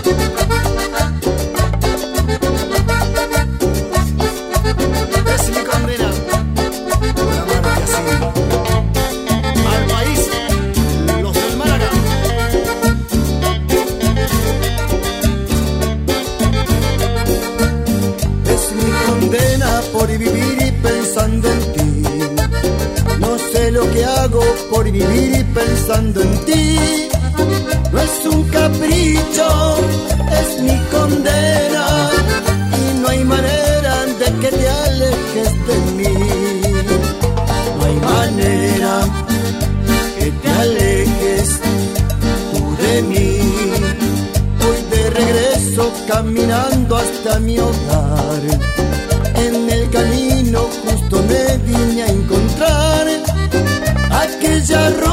Por vivir pensando en ti, no sé lo que hago por vivir pensando en ti. No es un capricho, es mi condena, y no hay manera de que te alejes de mí. No hay manera que te alejes tú de mí. Voy de regreso caminando hasta mi hogar. En el camino justo me vine a encontrar aquella ropa